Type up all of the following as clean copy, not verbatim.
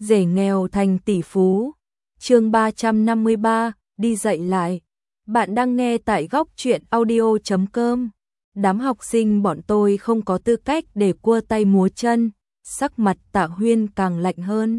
Rể nghèo thành tỷ phú. Chương 353, đi dạy lại. Bạn đang nghe tại góc truyện audio.com. Đám học sinh bọn tôi không có tư cách để cua tay múa chân, sắc mặt Tạ Huyên càng lạnh hơn.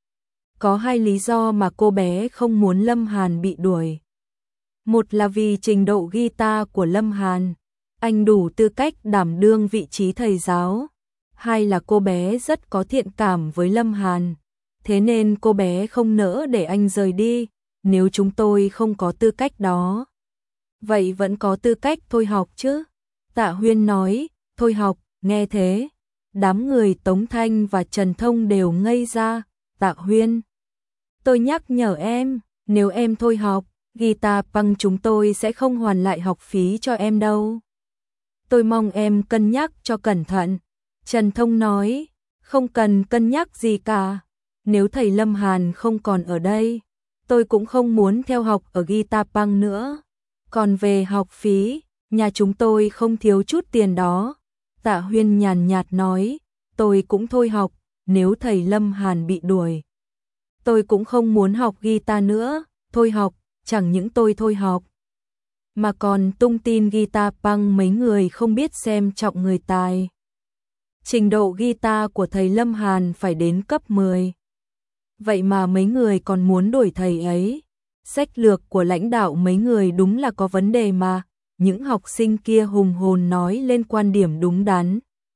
Có hai lý do mà cô bé không muốn Lâm Hàn bị đuổi. Một là vì trình độ guitar của Lâm Hàn, anh đủ tư cách đảm đương vị trí thầy giáo. Hai là cô bé rất có thiện cảm với Lâm Hàn, thế nên cô bé không nỡ để anh rời đi. Nếu chúng tôi không có tư cách đó, vậy vẫn có tư cách thôi học chứ. Tạ Huyên nói. Thôi học, nghe thế, đám người Tống Thanh và Trần Thông đều ngây ra. Tạ Huyên, tôi nhắc nhở em, nếu em thôi học, guitar punk chúng tôi sẽ không hoàn lại học phí cho em đâu. Tôi mong em cân nhắc cho cẩn thận. Trần Thông nói. Không cần cân nhắc gì cả. Nếu thầy Lâm Hàn không còn ở đây, tôi cũng không muốn theo học ở guitar punk nữa. Còn về học phí, nhà chúng tôi không thiếu chút tiền đó. Tạ Huyên nhàn nhạt nói. Tôi cũng thôi học, nếu thầy Lâm Hàn bị đuổi, tôi cũng không muốn học guitar nữa. Thôi học, chẳng những tôi thôi học, mà còn tung tin guitar punk mấy người không biết xem trọng người tài. Trình độ guitar của thầy Lâm Hàn phải đến cấp 10. Vậy mà mấy người còn muốn đuổi thầy ấy. Sách lược của lãnh đạo mấy người đúng là có vấn đề mà. Những học sinh kia hùng hồn nói lên quan điểm đúng đắn.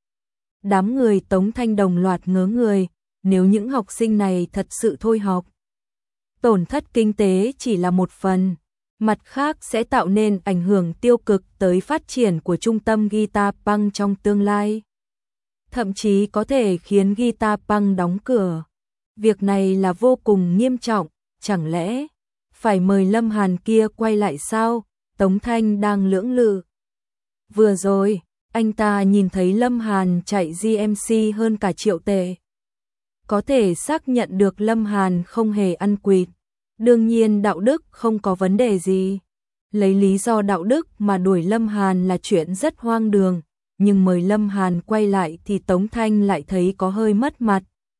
Đám người Tống Thanh đồng loạt ngớ người. Nếu những học sinh này thật sự thôi học, tổn thất kinh tế chỉ là một phần, mặt khác sẽ tạo nên ảnh hưởng tiêu cực tới phát triển của trung tâm guitar punk trong tương lai. Thậm chí có thể khiến guitar punk đóng cửa. Việc này là vô cùng nghiêm trọng. Chẳng lẽ phải mời Lâm Hàn kia quay lại sao? Tống Thanh đang lưỡng lự. Vừa rồi, anh ta nhìn thấy Lâm Hàn chạy GMC hơn cả triệu tệ. Có thể xác nhận được Lâm Hàn không hề ăn quỵt. Đương nhiên đạo đức không có vấn đề gì. Lấy lý do đạo đức mà đuổi Lâm Hàn là chuyện rất hoang đường. Nhưng mời Lâm Hàn quay lại thì Tống Thanh lại thấy có hơi mất mặt.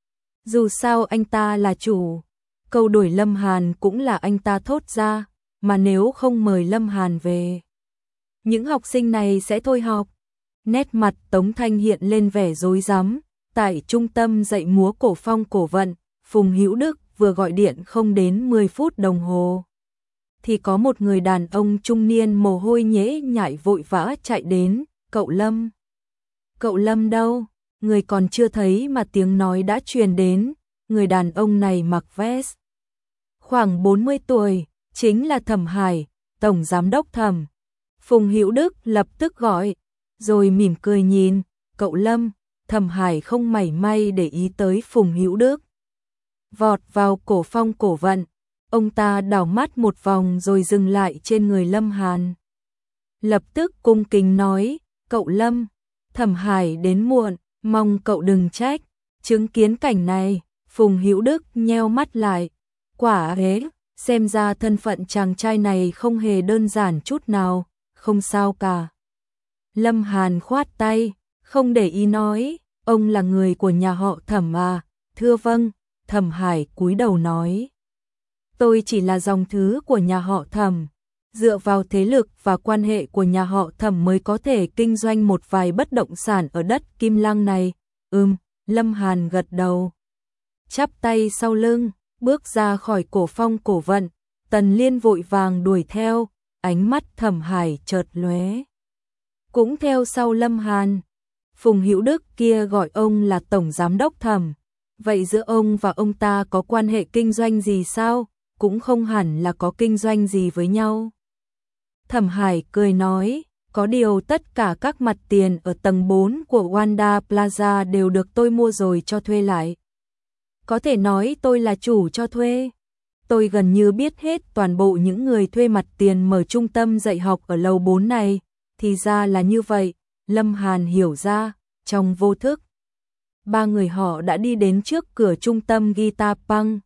Dù sao anh ta là chủ, câu đuổi Lâm Hàn cũng là anh ta thốt ra, mà nếu không mời Lâm Hàn về, những học sinh này sẽ thôi học. Nét mặt Tống Thanh hiện lên vẻ rối rắm. Tại trung tâm dạy múa cổ phong cổ vận, Phùng Hữu Đức vừa gọi điện không đến 10 phút đồng hồ, thì có một người đàn ông trung niên mồ hôi nhễ nhại vội vã chạy đến. Cậu Lâm. Cậu Lâm đâu? Người còn chưa thấy mà tiếng nói đã truyền đến. Người đàn ông này mặc vest, khoảng 40 tuổi, chính là Thẩm Hải, tổng giám đốc Thẩm. Phùng Hữu Đức lập tức gọi, rồi mỉm cười nhìn. Cậu Lâm. Thẩm Hải không mảy may để ý tới Phùng Hữu Đức, vọt vào cổ phong cổ vận. Ông ta đảo mắt một vòng rồi dừng lại trên người Lâm Hàn. Lập tức cung kính nói. Cậu Lâm, Thẩm Hải đến muộn, mong cậu đừng trách. Chứng kiến cảnh này, Phùng Hữu Đức nheo mắt lại. Quả thế, xem ra thân phận chàng trai này không hề đơn giản chút nào. Không sao cả. Lâm Hàn khoát tay, không để ý nói. Ông là người của nhà họ Thẩm à? Thưa vâng. Thẩm Hải cúi đầu nói. Tôi chỉ là dòng thứ của nhà họ Thẩm. Dựa vào thế lực và quan hệ của nhà họ Thẩm mới có thể kinh doanh một vài bất động sản ở đất Kim Lăng này. Lâm Hàn gật đầu, chắp tay sau lưng, bước ra khỏi cổ phong cổ vận. Tần Liên vội vàng đuổi theo, ánh mắt Thẩm Hải chợt lóe, cũng theo sau Lâm Hàn. Phùng Hữu Đức kia gọi ông là tổng giám đốc Thẩm. Vậy giữa ông và ông ta có quan hệ kinh doanh gì sao? Cũng không hẳn là có kinh doanh gì với nhau. Thẩm Hải cười nói, có điều tất cả các mặt tiền ở tầng 4 của Wanda Plaza đều được tôi mua rồi cho thuê lại. Có thể nói tôi là chủ cho thuê. Tôi gần như biết hết toàn bộ những người thuê mặt tiền mở trung tâm dạy học ở lầu 4 này. Thì ra là như vậy. Lâm Hàn hiểu ra, trong vô thức, ba người họ đã đi đến trước cửa trung tâm guitar punk.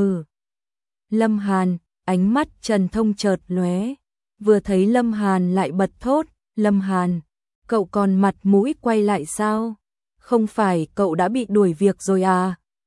Lâm Hàn, ánh mắt Trần Thông chợt lóe. Vừa thấy Lâm Hàn lại bật thốt. Lâm Hàn, cậu còn mặt mũi quay lại sao? Không phải cậu đã bị đuổi việc rồi à?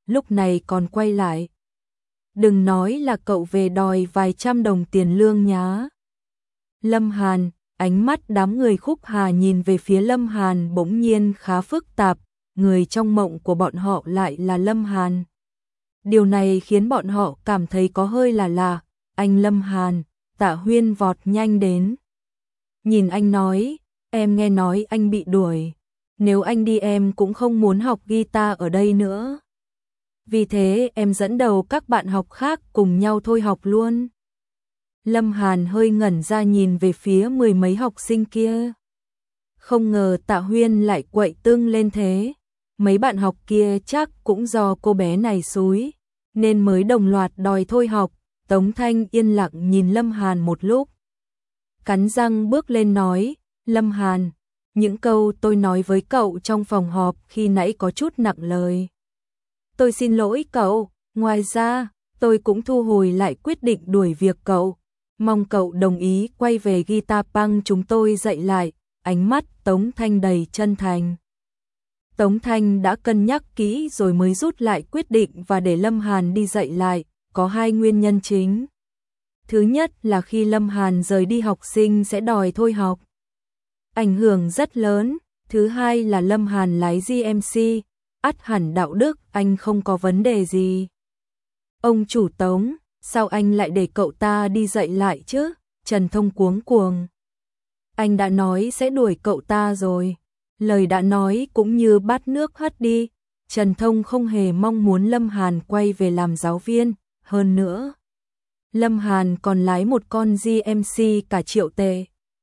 lúc này còn quay lại. Đừng nói là cậu về đòi vài trăm đồng tiền lương nhá. Lâm Hàn, ánh mắt đám người Khúc Hà nhìn về phía Lâm Hàn bỗng nhiên khá phức tạp, người trong mộng của bọn họ lại là Lâm Hàn. Điều này khiến bọn họ cảm thấy có hơi là lạ. Anh Lâm Hàn, Tạ Huyên vọt nhanh đến. Nhìn anh nói, em nghe nói anh bị đuổi. Nếu anh đi em cũng không muốn học guitar ở đây nữa. Vì thế em dẫn đầu các bạn học khác cùng nhau thôi học luôn. Lâm Hàn hơi ngẩn ra nhìn về phía mười mấy học sinh kia. Không ngờ Tạ Huyên lại quậy tưng lên thế. Mấy bạn học kia chắc cũng do cô bé này xúi, nên mới đồng loạt đòi thôi học. Tống Thanh yên lặng nhìn Lâm Hàn một lúc. Cắn răng bước lên nói, Lâm Hàn, những câu tôi nói với cậu trong phòng họp khi nãy có chút nặng lời. Tôi xin lỗi cậu, ngoài ra, tôi cũng thu hồi lại quyết định đuổi việc cậu. Mong cậu đồng ý quay về guitar punk chúng tôi dạy lại. Ánh mắt Tống Thanh đầy chân thành. Tống Thanh đã cân nhắc kỹ rồi mới rút lại quyết định và để Lâm Hàn đi dạy lại, có hai nguyên nhân chính. Thứ nhất là khi Lâm Hàn rời đi học sinh sẽ đòi thôi học. Ảnh hưởng rất lớn. Thứ hai là Lâm Hàn lái GMC, ắt hẳn đạo đức anh không có vấn đề gì. Ông chủ Tống, sao anh lại để cậu ta đi dạy lại chứ? Trần Thông cuống cuồng. Anh đã nói sẽ đuổi cậu ta rồi. Lời đã nói cũng như bát nước hất đi. Trần Thông không hề mong muốn Lâm Hàn quay về làm giáo viên. Hơn nữa, Lâm Hàn còn lái một con GMC cả triệu tệ.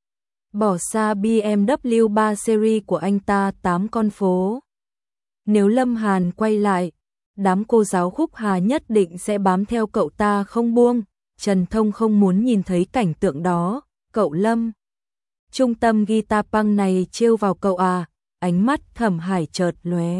Bỏ xa BMW 3 Series của anh ta 8 con phố. Nếu Lâm Hàn quay lại, đám cô giáo Khúc Hà nhất định sẽ bám theo cậu ta không buông. Trần Thông không muốn nhìn thấy cảnh tượng đó. Cậu Lâm, trung tâm guitar punk này trêu vào cậu à? Ánh mắt Thẩm Hải chợt lóe.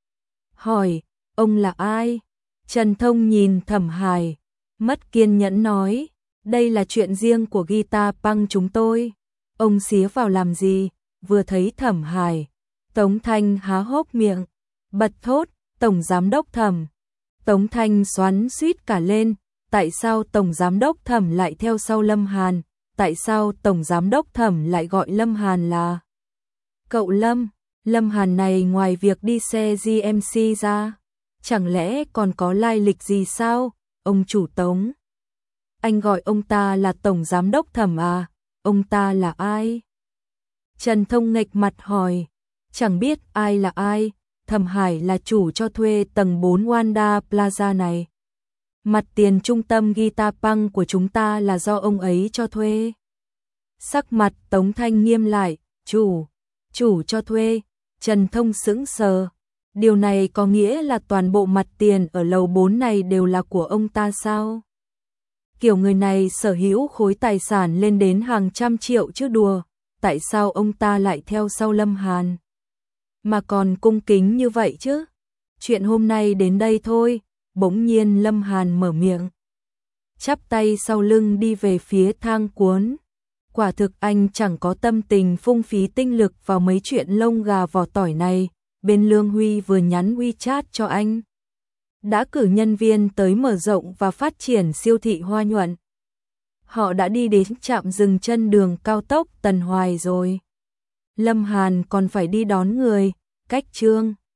Hỏi, ông là ai? Trần Thông nhìn Thẩm Hải, mất kiên nhẫn nói, đây là chuyện riêng của guitar punk chúng tôi. Ông xía vào làm gì? Vừa thấy Thẩm Hải, Tống Thanh há hốc miệng, bật thốt, Tổng Giám đốc Thẩm. Tống Thanh xoắn suýt cả lên, tại sao Tổng Giám đốc Thẩm lại theo sau Lâm Hàn? Tại sao Tổng Giám đốc Thẩm lại gọi Lâm Hàn là cậu Lâm? Lâm Hàn này ngoài việc đi xe GMC ra, chẳng lẽ còn có lai lịch gì sao? Ông chủ Tống, anh gọi ông ta là Tổng Giám đốc Thẩm à? Ông ta là ai? Trần Thông nghệch mặt hỏi, chẳng biết ai là ai. Thẩm Hải là chủ cho thuê tầng 4 Wanda Plaza này. Mặt tiền trung tâm guitar punk của chúng ta là do ông ấy cho thuê. Sắc mặt Tống Thanh nghiêm lại, chủ cho thuê. Trần Thông sững sờ. Điều này có nghĩa là toàn bộ mặt tiền ở lầu 4 này đều là của ông ta sao? Kiểu người này sở hữu khối tài sản lên đến hàng trăm triệu chứ đùa. Tại sao ông ta lại theo sau Lâm Hàn? Mà còn cung kính như vậy chứ? Chuyện hôm nay đến đây thôi. Bỗng nhiên Lâm Hàn mở miệng, chắp tay sau lưng đi về phía thang cuốn. Quả thực anh chẳng có tâm tình phung phí tinh lực vào mấy chuyện lông gà vỏ tỏi này. Bên Lương Huy vừa nhắn WeChat cho anh, đã cử nhân viên tới mở rộng và phát triển siêu thị Hoa Nhuận. Họ đã đi đến trạm dừng chân đường cao tốc Tần Hoài rồi. Lâm Hàn còn phải đi đón người, cách Trương